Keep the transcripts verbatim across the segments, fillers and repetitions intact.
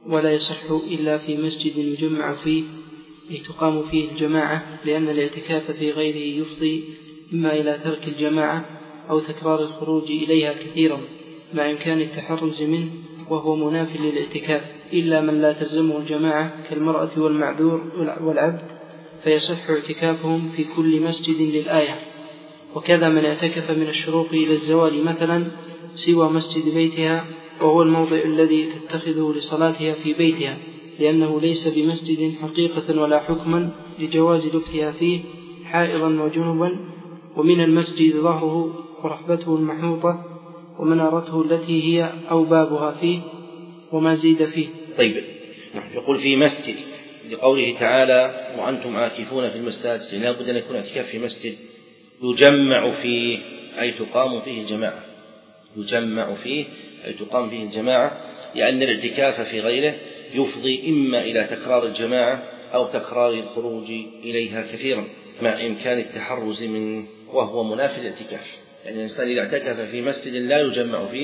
ولا يصح إلا في مسجد يجمع فيه أي تقام فيه الجماعة، لأن الاعتكاف في غيره يفضي إما إلى ترك الجماعة أو تكرار الخروج إليها كثيرا مع إمكان التحرز منه وهو مناف للاعتكاف، إلا من لا تلزمه الجماعة كالمرأة والمعذور والعبد فيصح اعتكافهم في كل مسجد للآية. وكذا من اعتكف من الشروق إلى الزوال مثلا سوى مسجد بيتها، وهو الموضع الذي تتخذه لصلاتها في بيتها، لأنه ليس بمسجد حقيقة ولا حكما لجواز لبثها فيه حائضا وجنبا، ومن المسجد ظهره ورحبته المحوطة ومنارته التي هي أو بابها فيه وما زيد فيه. طيب، يقول في مسجد لقوله تعالى وأنتم عاكفون في المساجد، لا بد أن يكون اعتكاف في مسجد يجمع فيه أي تقام فيه الجماعة، يجمع فيه أي تقام فيه الجماعة، لأن الاعتكاف في غيره يفضي إما إلى تكرار الجماعة أو تكرار الخروج إليها كثيرا مع إمكان التحرز منه، وهو مناف الاعتكاف. يعني الإنسان إذا اعتكف في مسجد لا يجمع فيه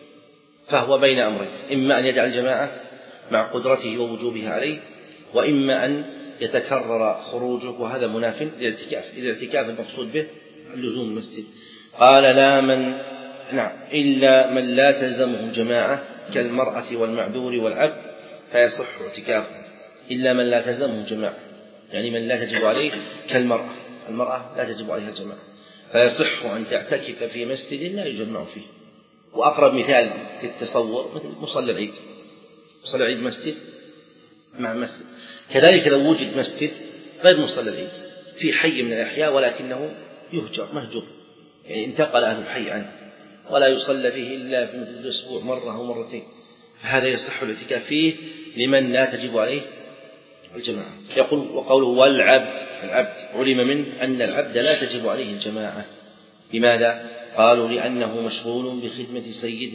فهو بين أمرين، إما أن يدع الجماعة مع قدرته ووجوبها عليه، وإما أن يتكرر خروجه، وهذا مناف للاعتكاف. الاعتكاف المقصود به اللزوم المسجد. قال لا من نعم إلا من لا تلزمه الجماعة كالمرأة والمعذور والعبد فيصح اعتكافه، إلا من لا تلزمه الجماعة يعني من لا تجب عليه كالمرأة، المرأة لا تجب عليها الجماعة، فيصح أن تعتكف في مسجد لا يجمع فيه. وأقرب مثال في التصور مثل مصلى العيد، مصلى العيد مسجد مع مسجد، كذلك لو وجد مسجد غير مصلى العيد في حي من الأحياء ولكنه يهجر مهجور، يعني انتقل أهل الحي عنه ولا يصلى فيه إلا في مثل الأسبوع مرة أو مرتين، فهذا يصح الاعتكاف فيه لمن لا تجب عليه الجماعة. يقول وقوله والعبد، العبد علم منه أن العبد لا تجب عليه الجماعة. لماذا؟ قالوا لأنه مشغول بخدمة سيده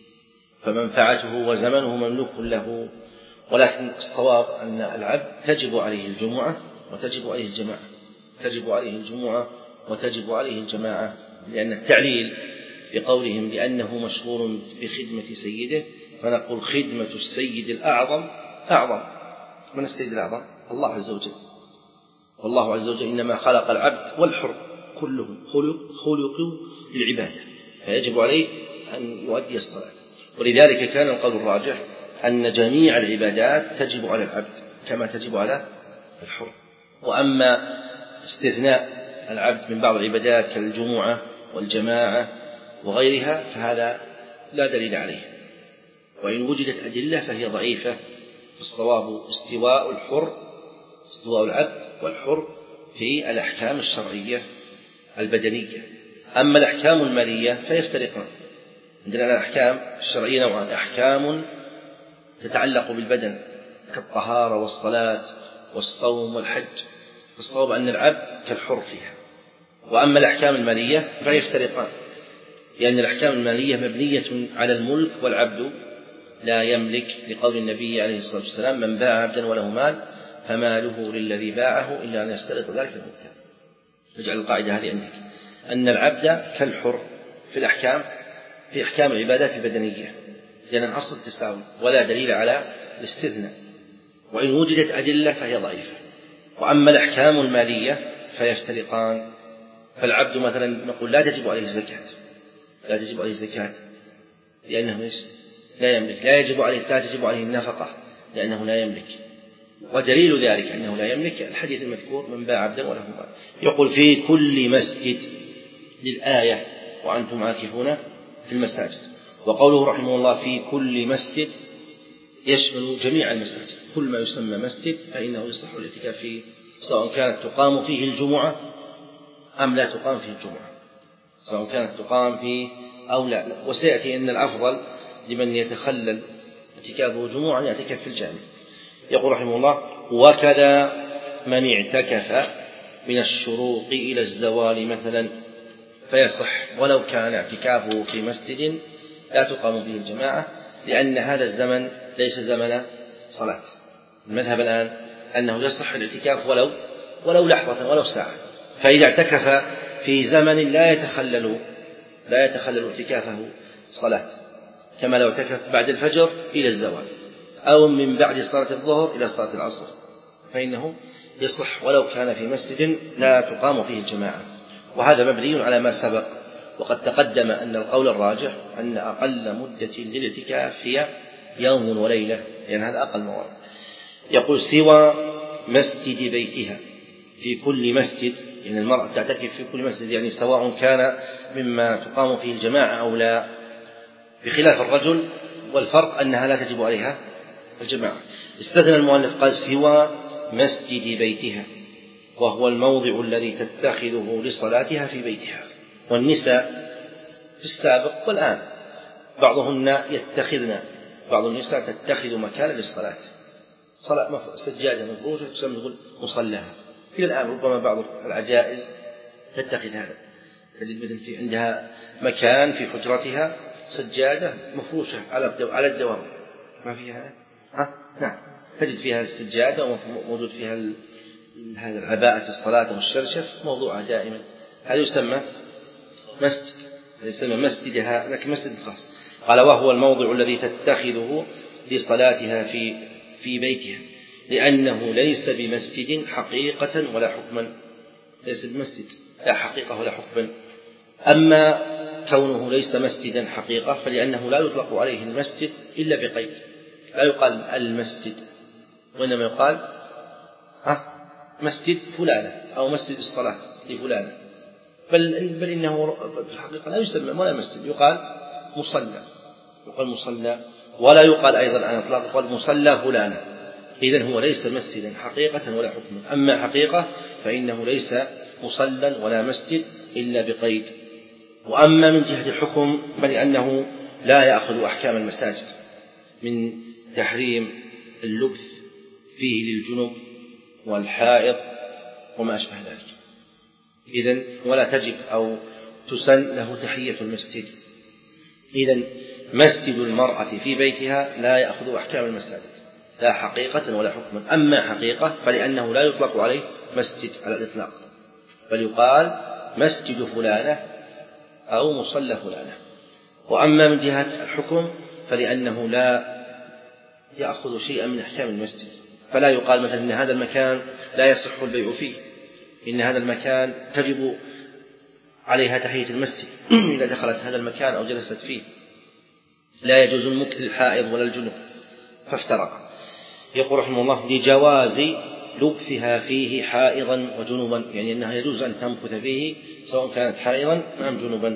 فمنفعته وزمنه مملوك له، ولكن الصواب أن العبد تجب عليه الجمعة وتجب عليه الجماعة، تجب عليه الجمعة وتجب عليه الجماعة، لأن التعليل بقولهم لأنه مشغول بخدمة سيده، فنقول خدمة السيد الأعظم أعظم من السيد الأعظم الله عز وجل، والله عز وجل إنما خلق العبد والحر كلهم خلقوا للعبادة، فيجب عليه أن يؤدي الصلاة. ولذلك كان القول الراجح أن جميع العبادات تجب على العبد كما تجب على الحر. وأما استثناء العبد من بعض العبادات كالجمعة والجماعة وغيرها فهذا لا دليل عليه، وإن وجدت أدلة فهي ضعيفة. فالصواب استواء الحر، استواء العبد والحر في الأحكام الشرعية البدنية. أما الأحكام المالية فيفترقان. عندنا الأحكام الشرعية نوعان: أحكام تتعلق بالبدن كالطهارة والصلاة والصوم والحج، فالصواب أن العبد كالحر فيها. وأما الأحكام المالية فيفترقان، لأن الأحكام المالية مبنية على الملك والعبد لا يملك، لقول النبي عليه الصلاة والسلام من باع عبدا وله مال فماله للذي باعه إلا أن يشترط ذلك المبتاع. نجعل القاعدة هذه عندك أن العبد كالحر في الأحكام، في أحكام العبادات البدنية، لأن الأصل التساوي ولا دليل على الاستثناء، وإن وجدت أدلة فهي ضعيفة. وأما الأحكام المالية فيفترقان. فالعبد مثلا نقول لا تجب عليه الزكاة، لا تجب عليه الزكاة لأنه إيش؟ لا يملك. لا يجب عليه لا تجب عليه النفقة لأنه لا يملك. ودليل ذلك أنه لا يملك الحديث المذكور من باع عبدا وله مال. يقول في كل مسجد للآية وأنتم عاكفون في المساجد. وقوله رحمه الله في كل مسجد يشمل جميع المساجد، كل ما يسمى مسجد فإنه يصح الاعتكاف فيه، سواء كانت تقام فيه الجمعة أم لا تقام فيه الجمعة، سواء كانت تقام فيه أو لا. وسيأتي أن الأفضل لمن يتخلل اعتكافه جمعة يعتكف في الجامع. يقول رحمه الله وكذا من اعتكف من الشروق إلى الزوال مثلا فيصح ولو كان اعتكافه في مسجد لا تقام فيه الجماعة، لأن هذا الزمن ليس زمن صلاة. المذهب الآن أنه يصح الاعتكاف ولو ولو لحظة ولو ساعة. فإذا اعتكف في زمن لا يتخلل لا يتخلل اعتكافه صلاة، كما لو اعتكف بعد الفجر إلى الزوال أو من بعد صلاة الظهر إلى صلاة العصر فإنه يصح ولو كان في مسجد لا تقام فيه الجماعة. وهذا مبني على ما سبق، وقد تقدم أن القول الراجح أن أقل مدة للاعتكاف هي يوم وليلة، لأن هذا أقل مواد. يقول سوى مسجد بيتها، في كل مسجد، يعني المرأة تعتكف في كل مسجد، يعني سواء كان مما تقام فيه الجماعة أو لا، بخلاف الرجل، والفرق أنها لا تجب عليها الجماعة. استثنى المؤلف قال سوى مسجد بيتها، وهو الموضع الذي تتخذه لصلاتها في بيتها. والنساء في السابق والآن بعضهن يتخذن، بعض النساء تتخذ مكانا للصلاة، صلاة سجادة مفروشة تسمى تقول مصلاها. إلى الآن ربما بعض العجائز تتخذ هذا، تجد مثل في عندها مكان في حجرتها سجادة مفروشة على الدوام، ما فيها هذا؟ ها؟ نعم، تجد فيها السجادة وموجود فيها هذا العباءة الصلاة والشرشف موضوعة دائما. هذا يسمى مسجد، يسمى مسجدها، لكن مسجد خاص. قال وهو الموضع الذي تتخذه لصلاتها في في بيتها، لأنه ليس بمسجد حقيقة ولا حكما، ليس بمسجد لا حقيقة ولا حكما. أما كونه ليس مسجدا حقيقة فلأنه لا يطلق عليه المسجد إلا بقيد، لا يقال المسجد، وإنما يقال ها مسجد فلانة أو مسجد الصلاة لفلانة، بل, بل إنه في الحقيقة لا يسمى ولا مسجد، يقال مصلى، يقال مصلى، ولا يقال أيضا أن إطلاق يقال مصلى فلانة. إذن هو ليس مسجدا حقيقة ولا حكما. أما حقيقة فإنه ليس مصلى ولا مسجد إلا بقيد. وأما من جهة الحكم فلأنه لا يأخذ أحكام المساجد من تحريم اللبث فيه للجنوب والحائض وما أشبه ذلك. إذن ولا تجب أو تسن له تحية المسجد. إذن مسجد المرأة في بيتها لا يأخذ أحكام المساجد لا حقيقة ولا حكما. أما حقيقة فلأنه لا يطلق عليه مسجد على الإطلاق، بل يقال مسجد فلانة أو مصلى فلانة. وأما من جهة الحكم فلأنه لا يأخذ شيئا من أحكام المسجد، فلا يقال مثلا إن هذا المكان لا يصح البيع فيه، إن هذا المكان تجب عليها تحية المسجد إذا دخلت هذا المكان أو جلست فيه، لا يجوز المكث الحائض ولا الجنوب، فافترق. يقول رحمه الله لجواز لبثها فيه حائضا وجنوبا، يعني أنها يجوز أن تمكث فيه سواء كانت حائضا أم جنوبا.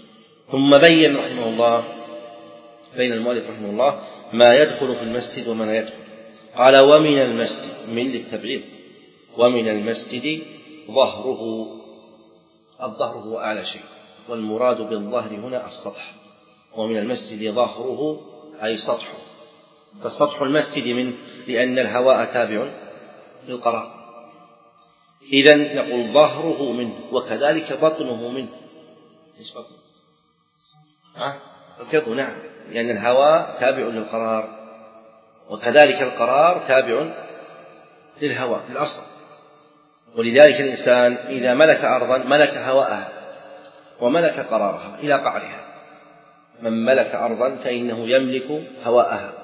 ثم بين رحمه الله بين المؤلف رحمه الله ما يدخل في المسجد وما لا يدخل. قال ومن المسجد من للتبعيض، ومن المسجد ظهره، الظهر هو أعلى شيء، والمراد بالظهر هنا السطح، ومن المسجد ظهره أي سطحه، فسطح المسجد منه لأن الهواء تابع للقرار. إذن نقول ظهره منه، وكذلك بطنه منه. إيش بطنه؟ ها؟ الكرب، نعم، لأن الهواء تابع للقرار، وكذلك القرار تابع للهواء للأصل. ولذلك الإنسان إذا ملك أرضا ملك هواءها وملك قرارها إلى قعرها. من ملك أرضا فإنه يملك هواءها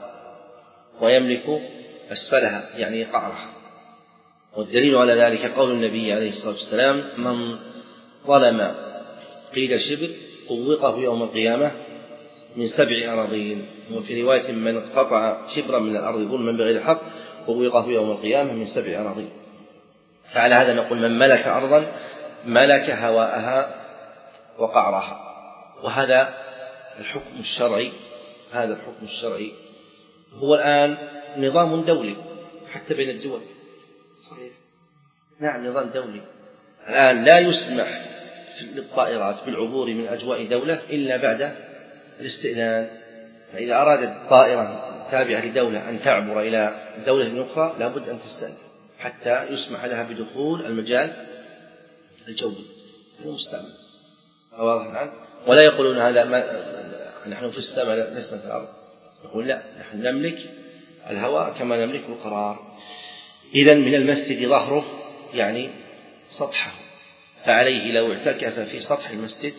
ويملك أسفلها يعني قعرها. والدليل على ذلك قول النبي عليه الصلاة والسلام من ظلم قيل شبر طوقه يوم القيامة من سبع أراضين، وفي رواية من اقتطع شبرا من الأرض ظلما بغير حق طوقه يوم القيامة من سبع أراضين. فعلى هذا نقول من ملك أرضا ملك هواءها وقعرها. وهذا الحكم الشرعي، هذا الحكم الشرعي هو الآن نظام دولي حتى بين الدول. صحيح، نعم، نظام دولي. الآن لا يسمح للطائرات بالعبور من أجواء دولة إلا بعد الاستئذان. فإذا أرادت طائرة تابعة لدولة أن تعبر إلى دولة أخرى لابد أن تستأذن حتى يسمح لها بدخول المجال الجوي المستعمل. واضح الآن؟ ولا يقولون هذا ما نحن في السماء لسنا في الأرض، يقول لا، نحن نملك الهواء كما نملك القرار. إذن من المسجد ظهره يعني سطحه، فعليه لو اعتكف في سطح المسجد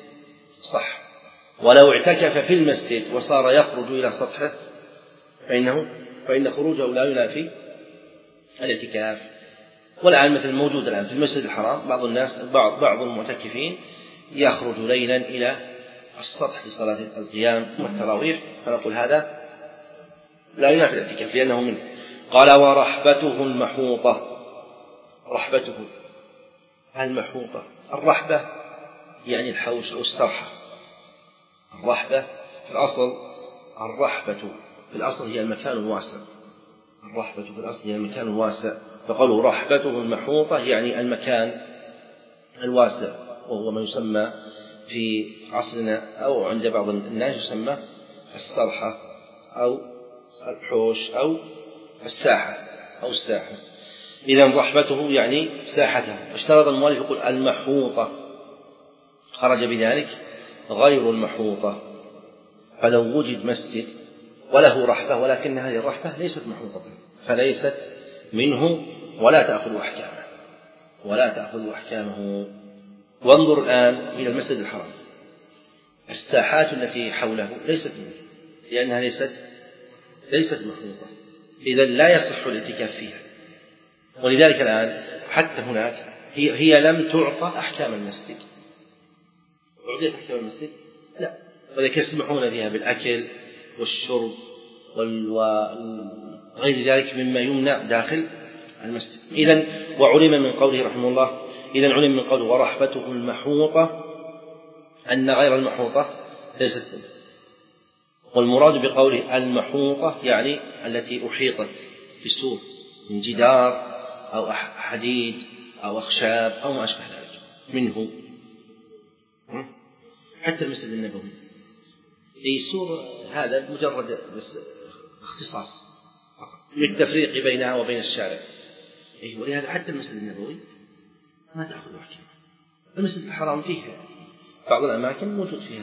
صح، ولو اعتكف في المسجد وصار يخرج إلى سطحه فإنه فإن خروجه لا ينافي الاعتكاف. والآن مثل موجود الآن في المسجد الحرام بعض الناس بعض بعض المعتكفين يخرج ليلا إلى السطح لصلاة القيام والتراويح، فنقول هذا لا ينافي الاعتكاف لأنه منه. قال ورحبته المحوطة. رحبته المحوطة، الرحبة يعني الحوش أو السرحة. الرحبة في الأصل الرحبة في الأصل هي المكان الواسع. الرحبة في الأصل هي المكان الواسع، فقالوا رحبته المحوطة يعني المكان الواسع، وهو ما يسمى في عصرنا أو عند بعض الناس يسمى السرحة أو الحوش أو الساحة أو الساحة. إذن رحبته يعني ساحته. اشترط المؤلف يقول المحوطة، خرج بذلك غير المحوطة. فلو وجد مسجد وله رحبة ولكن هذه الرحبة ليست محوطة فليست منه ولا تأخذ أحكامه ولا تأخذ أحكامه. وانظر الآن إلى المسجد الحرام، الساحات التي حوله ليست منه لأنها ليست ليست محوطة، إذن لا يصح الاعتكاف فيها. ولذلك الآن حتى هناك هي, هي لم تعطى أحكام المسجد. أعطيت أحكام المسجد؟ لا، ولكن يسمحون فيها بالأكل والشرب وغير ذلك مما يمنع داخل المسجد. إذن وعلم من قوله رحمه الله إذن علم من قوله ورحبته المحوطة أن غير المحوطة ليست منه. والمراد بقوله المحوطة يعني التي أحيطت بالسور من جدار أو حديد أو أخشاب أو ما أشبه ذلك منه. حتى المسجد النبوي أي سور هذا مجرد بس اختصاص للتفريق بينها وبين الشارع. أي ولهذا حتى المسجد النبوي ما تأخذ أحكام. المسجد الحرام فيه بعض الأماكن موجود فيها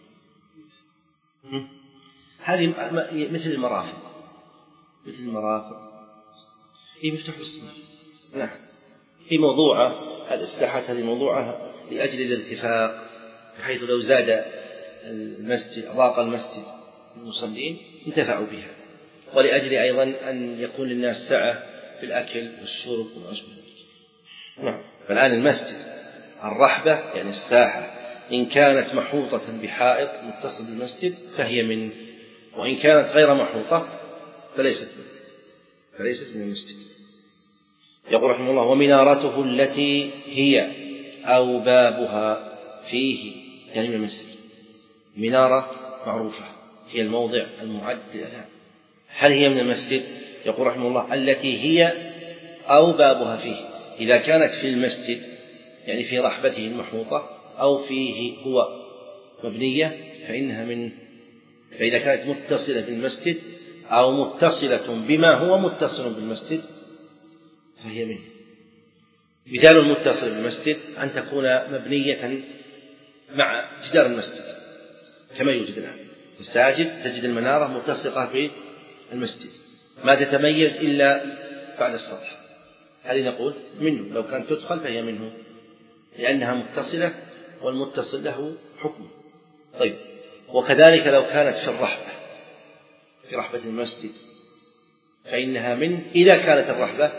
هذه مثل المرافق مثل المرافق هي مفتوح بالسماء. نعم، هي موضوعة هذه الساحات هذه موضوعة لأجل الارتفاق، بحيث لو زاد المسجد ضاق المسجد المصلين انتفعوا بها، ولأجل أيضا أن يكون للناس سعة في الأكل والشرب وما أشبه ذلك. نعم. فالآن المسجد الرحبة يعني الساحة إن كانت محوطة بحائط متصل بالمسجد فهي منه، وإن كانت غير محوطة فليست منه فليست من المسجد. يقول رحمه الله ومنارته التي هي أو بابها فيه يعني من المسجد. منارة معروفة هي الموضع المعد لها. هل هي من المسجد؟ يقول رحمه الله التي هي أو بابها فيه. إذا كانت في المسجد يعني في رحبته المحوطة أو فيه هو مبنية فإنها من. فإذا كانت متصلة بالمسجد أو متصلة بما هو متصل بالمسجد فهي منه. مثال المتصل بالمسجد أن تكون مبنية مع جدار المسجد كما يوجد الآن مساجد تجد المنارة ملتصقة بالمسجد ما تتميز إلا بعد السطح، هذه نقول منه. لو كانت تدخل فهي منه لأنها متصلة والمتصل له حكم. طيب، وكذلك لو كانت في الرحبة في رحبة المسجد فإنها منه إذا كانت الرحبة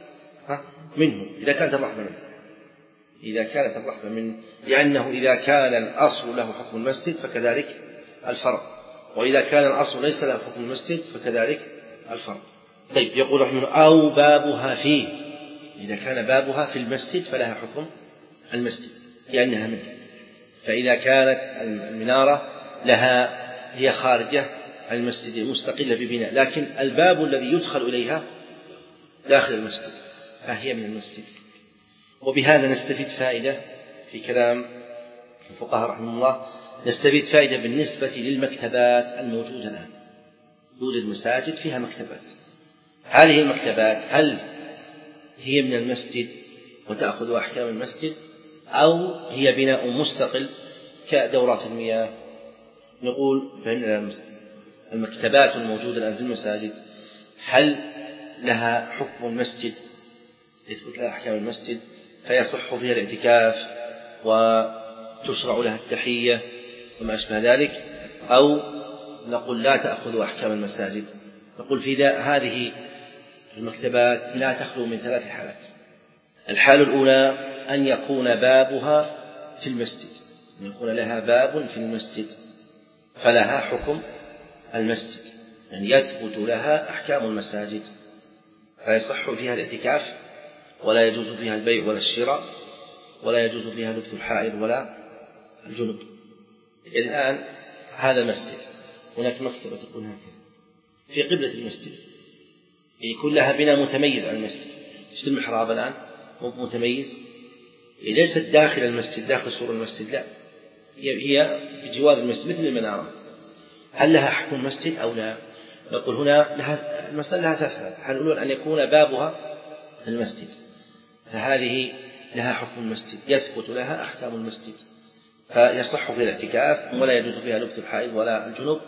منه إذا كانت الرحبة منه إذا كانت الرحبة منه لأنه إذا كان الأصل له حكم المسجد فكذلك الفرع، وإذا كان الأصل ليس له حكم المسجد فكذلك الفرع. طيب، يقول رحمه أو بابها فيه. إذا كان بابها في المسجد فلها حكم المسجد لأنها منه. فإذا كانت المنارة لها هي خارجة المسجد مستقلة ببناء لكن الباب الذي يدخل إليها داخل المسجد فهي من المسجد. وبهذا نستفيد فائدة في كلام الفقهاء رحمه الله، نستفيد فائدة بالنسبة للمكتبات الموجودة الآن. يوجد مساجد فيها مكتبات، هذه المكتبات هل هي من المسجد وتأخذ أحكام المسجد أو هي بناء مستقل كدورات المياه؟ نقول فإن المكتبات الموجودة الآن في المساجد هل لها حكم المسجد يثبت لها أحكام المسجد فيصح فيها الاعتكاف وتشرع لها التحية وما أشبه ذلك، أو نقول لا تأخذ أحكام المساجد نقول في هذه المكتبات لا تخلو من ثلاث حالات. الحالة الأولى أن يكون بابها في المسجد، أن يكون لها باب في المسجد فلها حكم المسجد، يعني يثبت لها أحكام المساجد، فيصح فيها الاعتكاف ولا يجوز فيها البيع ولا الشراء ولا يجوز فيها لبث الحائض ولا الجنب. الآن هذا المسجد، هناك مكتبة تكون هكذا في قبلة المسجد، يكون لها بناء متميز عن المسجد. شفت المحراب الآن مو متميز، ليست داخل المسجد داخل سور المسجد، لا، هي بجوار المسجد مثل المنارة. هل لها حكم المسجد أو لا؟ نقول هنا لها المسألة لها ثلاث حال. الأول أن يكون بابها في المسجد، فهذه لها حكم المسجد، يثبت لها أحكام المسجد، فيصح في الاعتكاف ولا يجوز فيها لبث الحائض ولا الجنوب،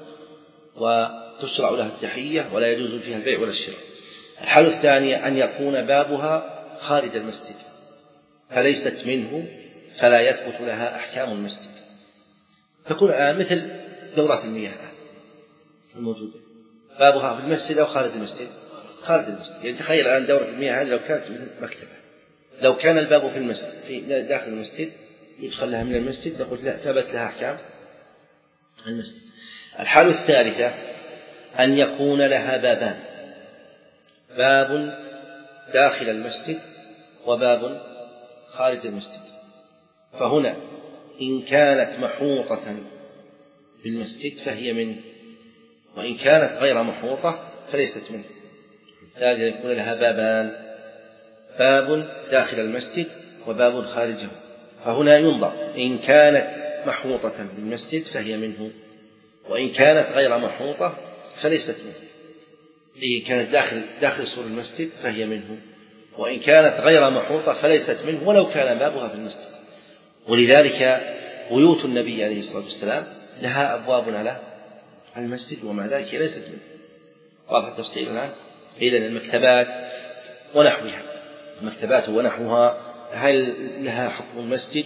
وتشرع لها التحية ولا يجوز فيها البيع ولا الشراء. الحالة الثانية أن يكون بابها خارج المسجد فليست منه فلا يثبت لها أحكام المسجد، تكون الآن مثل دورات المياه الموجودة، بابها في المسجد أو خارج المسجد، خارج المسجد. يعني تخيل الآن دورة المياه هذه لو كانت مكتبة، لو كان الباب في المسجد في داخل المسجد يدخل لها من المسجد، نقول لا، ثبت لها أحكام المسجد. الحالة الثالثة أن يكون لها بابان، باب داخل المسجد وباب خارج المسجد، فهنا إن كانت محوطة بالمسجد فهي منه، وإن كانت غير محوطة فليست منه. الثالثة يكون لها بابان، باب داخل المسجد وباب خارجه، فهنا ينظر إن كانت محوطة بالمسجد فهي منه، وإن كانت غير محوطة فليست منه. إن كانت داخل داخل سور المسجد فهي منه، وإن كانت غير محوطة فليست منه ولو كان بابها في المسجد. ولذلك بيوت النبي عليه الصلاة والسلام لها أبواب على المسجد ومع ذلك ليست منه. واضح التفصيل الآن؟ إذن المكتبات ونحوها، المكتبات ونحوها هل لها حكم المسجد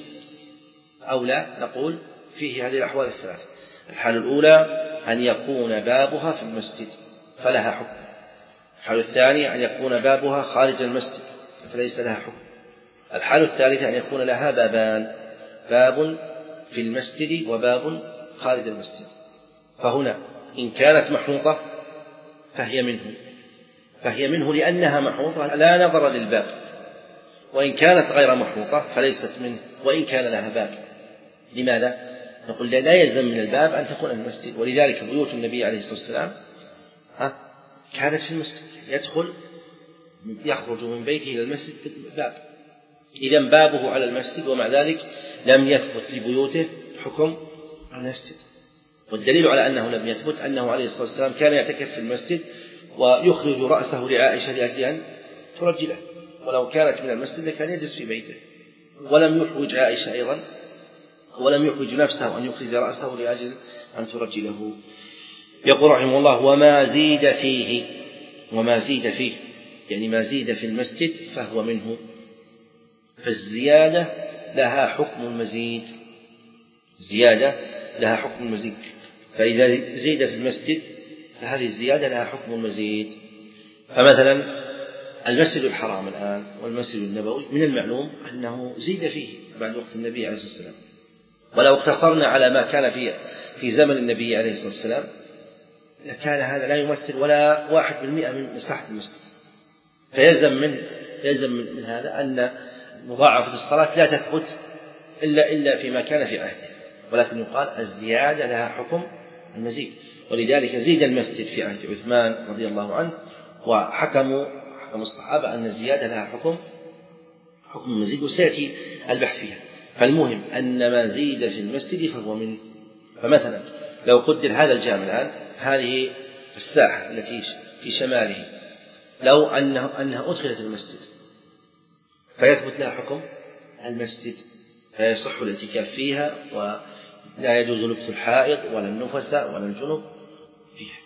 أو لا؟ نقول فيه هذه الأحوال الثلاثة. الحالة الأولى أن يكون بابها في المسجد فلها حكم. الحالة الثانية أن يكون بابها خارج المسجد فليس لها حكم. الحالة الثالثة أن يكون لها بابان، باب في المسجد وباب خارج المسجد، فهنا إن كانت محوطة فهي منه، فهي منه لأنها محوطة لا نظر للباب، وإن كانت غير محوطة فليست منه وإن كان لها باب. لماذا؟ نقول لا يلزم من الباب أن تكون المسجد، ولذلك بيوت النبي عليه الصلاة والسلام ها كانت في المسجد، يدخل يخرج من بيته إلى المسجد بالباب، إذن بابه على المسجد ومع ذلك لم يثبت لبيوته حكم المسجد. والدليل على أنه لم يثبت أنه عليه الصلاة والسلام كان يعتكف في المسجد ويخرج رأسه لعائشة لأجل أن ترجله، ولو كانت من المسجد لكان يجلس في بيته، ولم يحوج عائشة أيضا ولم يحوج نفسه أن يخرج رأسه لأجل أن ترجله. يقول رحمه الله: وما زيد فيه، وما زيد فيه يعني ما زيد في المسجد فهو منه، فالزيادة لها حكم المزيد، زيادة لها حكم المزيد، فإذا زيد في المسجد فهذه الزيادة لها حكم المزيد. فمثلا المسجد الحرام الآن والمسجد النبوي من المعلوم أنه زيد فيه بعد وقت النبي عليه الصلاة والسلام، ولو اقتصرنا على ما كان في في زمن النبي عليه الصلاة والسلام لكان هذا لا يمثل ولا واحد بالمئة من مساحة المسجد، فيلزم من يلزم من هذا أن مضاعفة الصلاة لا تثبت إلا إلا فيما كان في عهده، ولكن يقال الزيادة لها حكم المزيد. ولذلك زيد المسجد في عهد عثمان رضي الله عنه، وحكموا حكم الصحابة أن الزيادة لها حكم حكم المزيد، وسيأتي البحث فيها. فالمهم أن ما زيد في المسجد فهو منه. فمثلا لو قدر هذا الجامع الآن، هذه الساحة التي في شماله، لو أنه أنها أدخلت المسجد فيثبت لها حكم المسجد، فيصح الاعتكاف فيها ولا يجوز لبث الحائض ولا النفس ولا الجنب فيها.